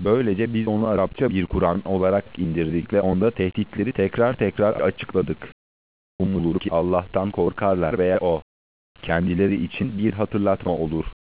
Böylece biz onu Arapça bir Kur'an olarak indirdik ve onda tehditleri tekrar tekrar açıkladık. Umulur ki Allah'tan korkarlar veya o kendileri için bir hatırlatma olur.